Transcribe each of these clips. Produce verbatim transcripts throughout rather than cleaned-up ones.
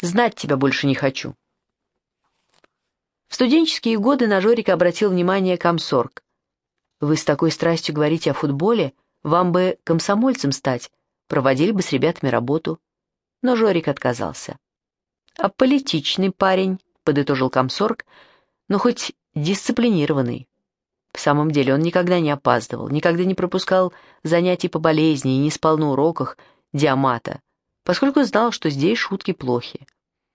Знать тебя больше не хочу». В студенческие годы на Жорика обратил внимание комсорг. «Вы с такой страстью говорите о футболе, вам бы комсомольцем стать, проводили бы с ребятами работу». Но Жорик отказался. «Аполитичный парень», — подытожил комсорг, «но хоть дисциплинированный». В самом деле он никогда не опаздывал, никогда не пропускал занятий по болезни и не спал на уроках диамата, поскольку знал, что здесь шутки плохи.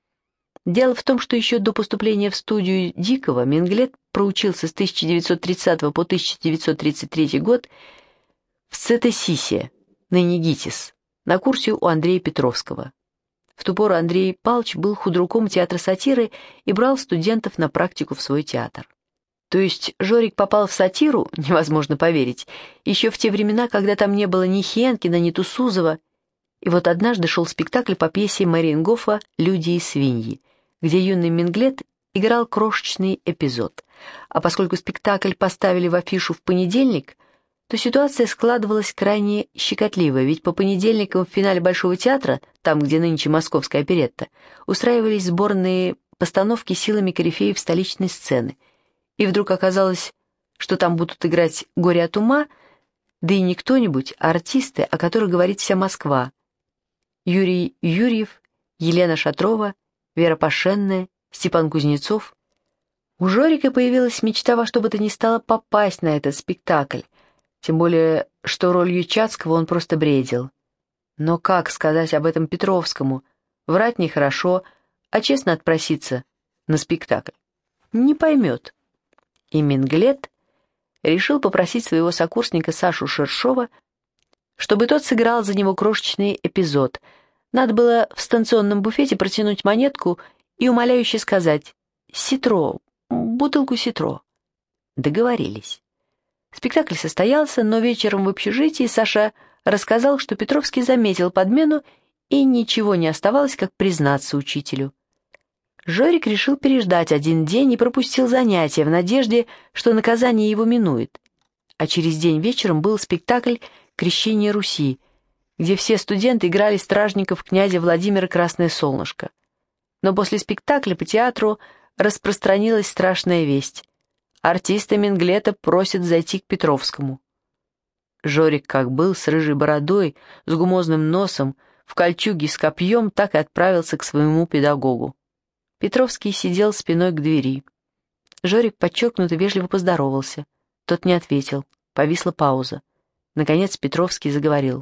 Дело в том, что еще до поступления в студию Дикого Минглет проучился с тысяча девятьсот тридцатого по тысяча девятьсот тридцать третий год в Цетесисе, ныне ГИТИС, на курсе у Андрея Петровского. В ту пору Андрей Павлович был худруком театра сатиры и брал студентов на практику в свой театр. То есть Жорик попал в сатиру, невозможно поверить, еще в те времена, когда там не было ни Хенкина, ни Тусузова. И вот однажды шел спектакль по пьесе Мариенгофа «Люди и свиньи», где юный Минглет играл крошечный эпизод. А поскольку спектакль поставили в афишу в понедельник, то ситуация складывалась крайне щекотливо, ведь по понедельникам в финале Большого театра, там, где нынче Московская оперетта, устраивались сборные постановки силами корифеев столичной сцены. И вдруг оказалось, что там будут играть «Горе от ума», да и не кто-нибудь, а артисты, о которых говорит вся Москва. Юрий Юрьев, Елена Шатрова, Вера Пашенная, Степан Кузнецов. У Жорика появилась мечта во что бы то ни стало попасть на этот спектакль, тем более, что ролью Чацкого он просто бредил. Но как сказать об этом Петровскому? Врать нехорошо, а честно отпроситься на спектакль не поймет. И Минглет решил попросить своего сокурсника Сашу Шершова, чтобы тот сыграл за него крошечный эпизод. Надо было в станционном буфете протянуть монетку и умоляюще сказать «Ситро, бутылку ситро». Договорились. Спектакль состоялся, но вечером в общежитии Саша рассказал, что Петровский заметил подмену, и ничего не оставалось, как признаться учителю. Жорик решил переждать один день и пропустил занятия в надежде, что наказание его минует. А через день вечером был спектакль «Крещение Руси», где все студенты играли стражников князя Владимира Красное Солнышко. Но после спектакля по театру распространилась страшная весть. Артиста Минглета просят зайти к Петровскому. Жорик, как был, с рыжей бородой, с гумозным носом, в кольчуге с копьем, так и отправился к своему педагогу. Петровский сидел спиной к двери. Жорик подчеркнуто вежливо поздоровался. Тот не ответил. Повисла пауза. Наконец Петровский заговорил.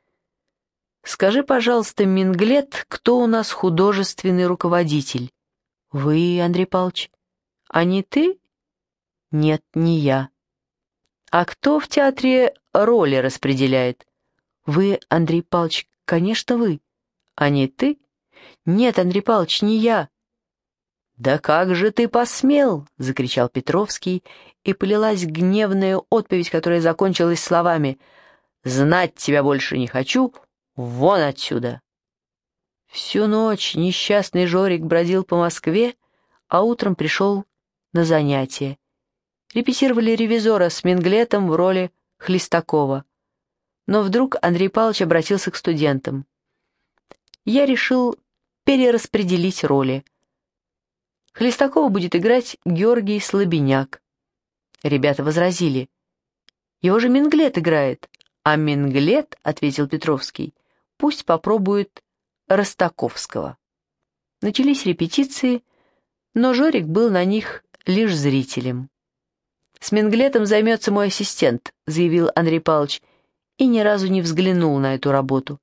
«Скажи, пожалуйста, Минглет, кто у нас художественный руководитель?» «Вы, Андрей Павлович». «А не ты?» «Нет, не я». «А кто в театре роли распределяет?» «Вы, Андрей Павлович, конечно, вы». «А не ты?» «Нет, Андрей Павлович, не я». «Да как же ты посмел!» — закричал Петровский, и полилась гневная отповедь, которая закончилась словами «Знать тебя больше не хочу, вон отсюда!» Всю ночь несчастный Жорик бродил по Москве, а утром пришел на занятия. Репетировали ревизора с Минглетом в роли Хлестакова. Но вдруг Андрей Павлович обратился к студентам. «Я решил перераспределить роли. Хлестакова будет играть Георгий Слабеняк». Ребята возразили. «Его же Минглет играет». «А Минглет, — ответил Петровский, — пусть попробует Ростаковского». Начались репетиции, но Жорик был на них лишь зрителем. «С Минглетом займется мой ассистент», — заявил Андрей Павлович, и ни разу не взглянул на эту работу.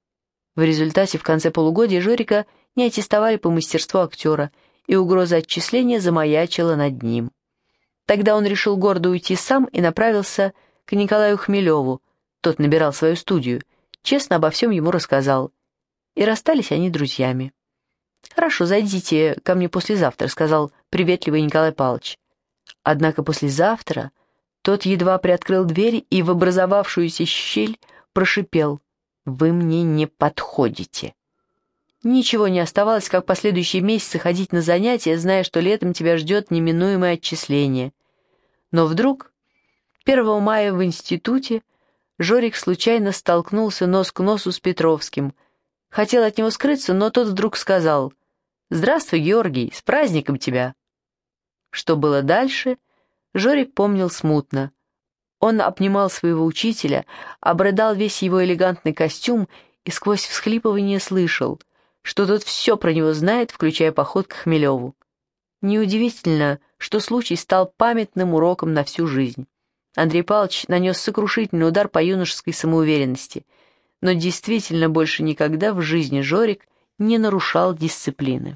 В результате в конце полугодия Жорика не аттестовали по мастерству актера, и угроза отчисления замаячила над ним. Тогда он решил гордо уйти сам и направился к Николаю Хмелеву. Тот набирал свою студию, честно обо всем ему рассказал. И расстались они друзьями. «Хорошо, зайдите ко мне послезавтра», — сказал приветливый Николай Павлович. Однако послезавтра тот едва приоткрыл дверь и в образовавшуюся щель прошипел: «Вы мне не подходите». Ничего не оставалось, как последующие месяцы ходить на занятия, зная, что летом тебя ждет неминуемое отчисление. Но вдруг, первого мая в институте, Жорик случайно столкнулся нос к носу с Петровским. Хотел от него скрыться, но тот вдруг сказал: «Здравствуй, Георгий, с праздником тебя!» Что было дальше, Жорик помнил смутно. Он обнимал своего учителя, обрыдал весь его элегантный костюм и сквозь всхлипывание слышал, что тот все про него знает, включая поход к Хмелеву. Неудивительно, что случай стал памятным уроком на всю жизнь. Андрей Павлович нанес сокрушительный удар по юношеской самоуверенности, но действительно больше никогда в жизни Жорик не нарушал дисциплины.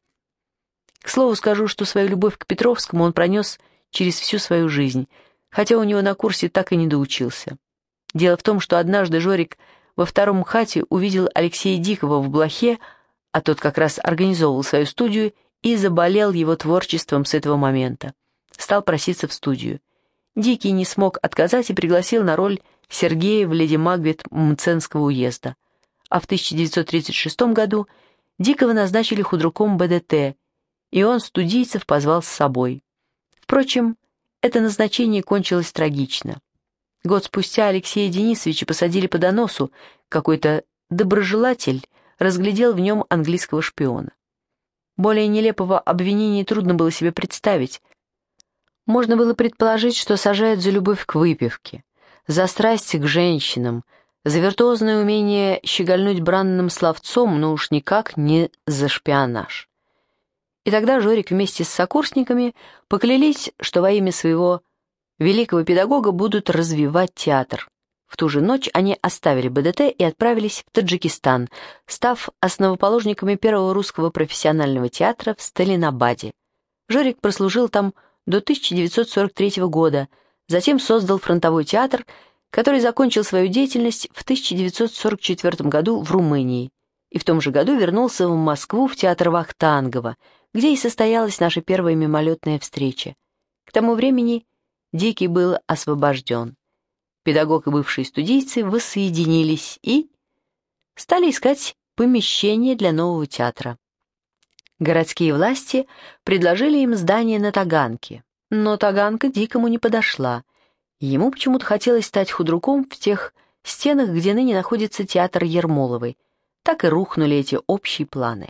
К слову скажу, что свою любовь к Петровскому он пронес через всю свою жизнь, хотя у него на курсе так и не доучился. Дело в том, что однажды Жорик во втором МХАТе увидел Алексея Дикого в Блохе, а тот как раз организовывал свою студию, и заболел его творчеством с этого момента. Стал проситься в студию. Дикий не смог отказать и пригласил на роль Сергея в «Леди Макбет» Мценского уезда. А в тысяча девятьсот тридцать шестом году Дикого назначили худруком БДТ, и он студийцев позвал с собой. Впрочем, это назначение кончилось трагично. Год спустя Алексея Денисовича посадили по доносу, какой-то доброжелатель разглядел в нем английского шпиона. Более нелепого обвинения трудно было себе представить. Можно было предположить, что сажают за любовь к выпивке, за страсть к женщинам, за виртуозное умение щегольнуть бранным словцом, но уж никак не за шпионаж. И тогда Жорик вместе с сокурсниками поклялись, что во имя своего великого педагога будут развивать театр. В ту же ночь они оставили БДТ и отправились в Таджикистан, став основоположниками первого русского профессионального театра в Сталинабаде. Жорик прослужил там до тысяча девятьсот сорок третьего года, затем создал фронтовой театр, который закончил свою деятельность в тысяча девятьсот сорок четвёртом году в Румынии, и в том же году вернулся в Москву в театр Вахтангова, где и состоялась наша первая мимолетная встреча. К тому времени Дикий был освобожден. Педагог и бывшие студийцы воссоединились и стали искать помещение для нового театра. Городские власти предложили им здание на Таганке, но Таганка Дикому не подошла. Ему почему-то хотелось стать худруком в тех стенах, где ныне находится театр Ермоловой. Так и рухнули эти общие планы.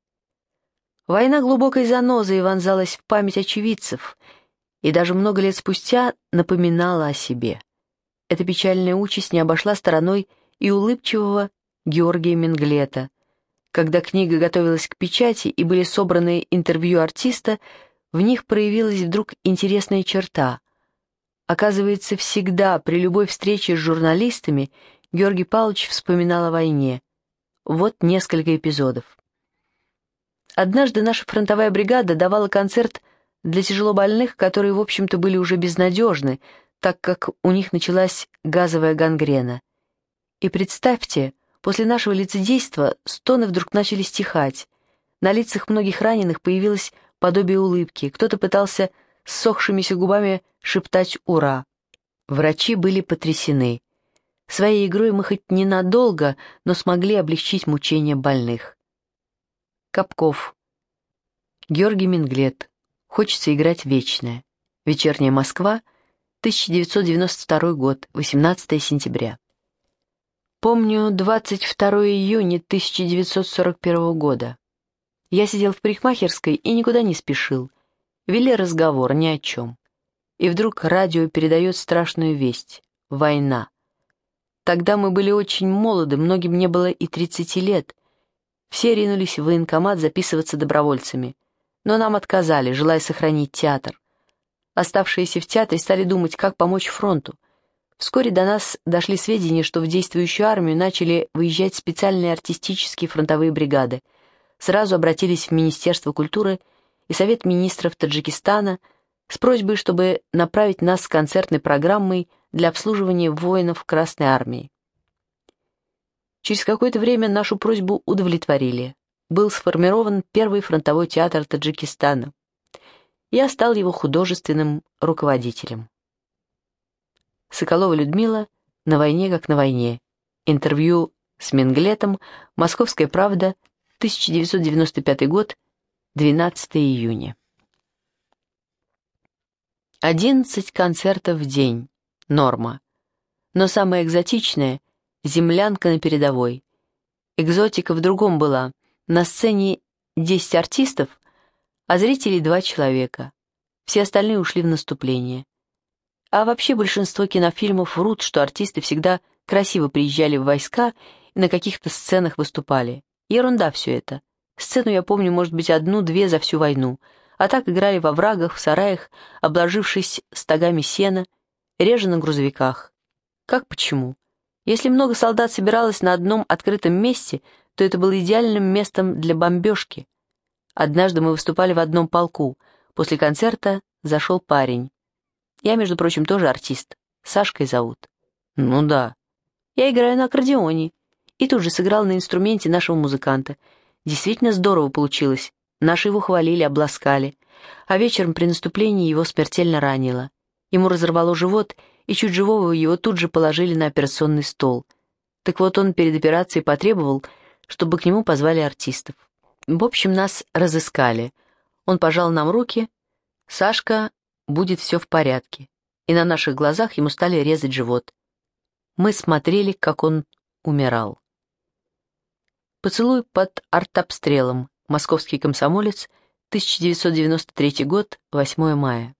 Война глубокой занозой вонзалась в память очевидцев и даже много лет спустя напоминала о себе. Эта печальная участь не обошла стороной и улыбчивого Георгия Менглета. Когда книга готовилась к печати и были собраны интервью артиста, в них проявилась вдруг интересная черта. Оказывается, всегда при любой встрече с журналистами Георгий Павлович вспоминал о войне. Вот несколько эпизодов. Однажды наша фронтовая бригада давала концерт для тяжелобольных, которые, в общем-то, были уже безнадежны, так как у них началась газовая гангрена. И представьте, после нашего лицедейства стоны вдруг начали стихать. На лицах многих раненых появилось подобие улыбки, кто-то пытался с ссохшимися губами шептать «Ура!». Врачи были потрясены. Своей игрой мы хоть ненадолго, но смогли облегчить мучения больных. Капков. Георгий Менглет. Хочется играть вечное. Вечерняя Москва, тысяча девятьсот девяносто второй год, восемнадцатое сентября. Помню двадцать второго июня тысяча девятьсот сорок первого года. Я сидел в парикмахерской и никуда не спешил. Вели разговор ни о чем. И вдруг радио передает страшную весть. Война. Тогда мы были очень молоды, многим не было и тридцати лет. Все ринулись в военкомат записываться добровольцами. Но нам отказали, желая сохранить театр. Оставшиеся в театре стали думать, как помочь фронту. Вскоре до нас дошли сведения, что в действующую армию начали выезжать специальные артистические фронтовые бригады. Сразу обратились в Министерство культуры и Совет министров Таджикистана с просьбой, чтобы направить нас с концертной программой для обслуживания воинов Красной армии. Через какое-то время нашу просьбу удовлетворили. Был сформирован первый фронтовой театр Таджикистана. Я стал его художественным руководителем. Соколова Людмила «На войне, как на войне». Интервью с Менглетом. Московская правда. тысяча девятьсот девяносто пятый год. двенадцатого июня. Одиннадцать концертов в день. Норма. Но самое экзотичное — землянка на передовой. Экзотика в другом была. На сцене десять артистов, а зрителей два человека. Все остальные ушли в наступление. А вообще большинство кинофильмов врут, что артисты всегда красиво приезжали в войска и на каких-то сценах выступали. Ерунда все это. Сцену я помню, может быть, одну-две за всю войну. А так играли во врагах, в сараях, обложившись стогами сена, реже на грузовиках. Как почему? Если много солдат собиралось на одном открытом месте, то это было идеальным местом для бомбежки. Однажды мы выступали в одном полку. После концерта зашел парень. Я, между прочим, тоже артист. Сашкой зовут. Ну да. Я играю на аккордеоне. И тут же сыграл на инструменте нашего музыканта. Действительно здорово получилось. Наши его хвалили, обласкали. А вечером при наступлении его смертельно ранило. Ему разорвало живот, и чуть живого его тут же положили на операционный стол. Так вот он перед операцией потребовал, чтобы к нему позвали артистов. В общем, нас разыскали. Он пожал нам руки. Сашка, будет все в порядке. И на наших глазах ему стали резать живот. Мы смотрели, как он умирал. Поцелуй под артобстрелом. Московский комсомолец, тысяча девятьсот девяносто третий год, восьмое мая.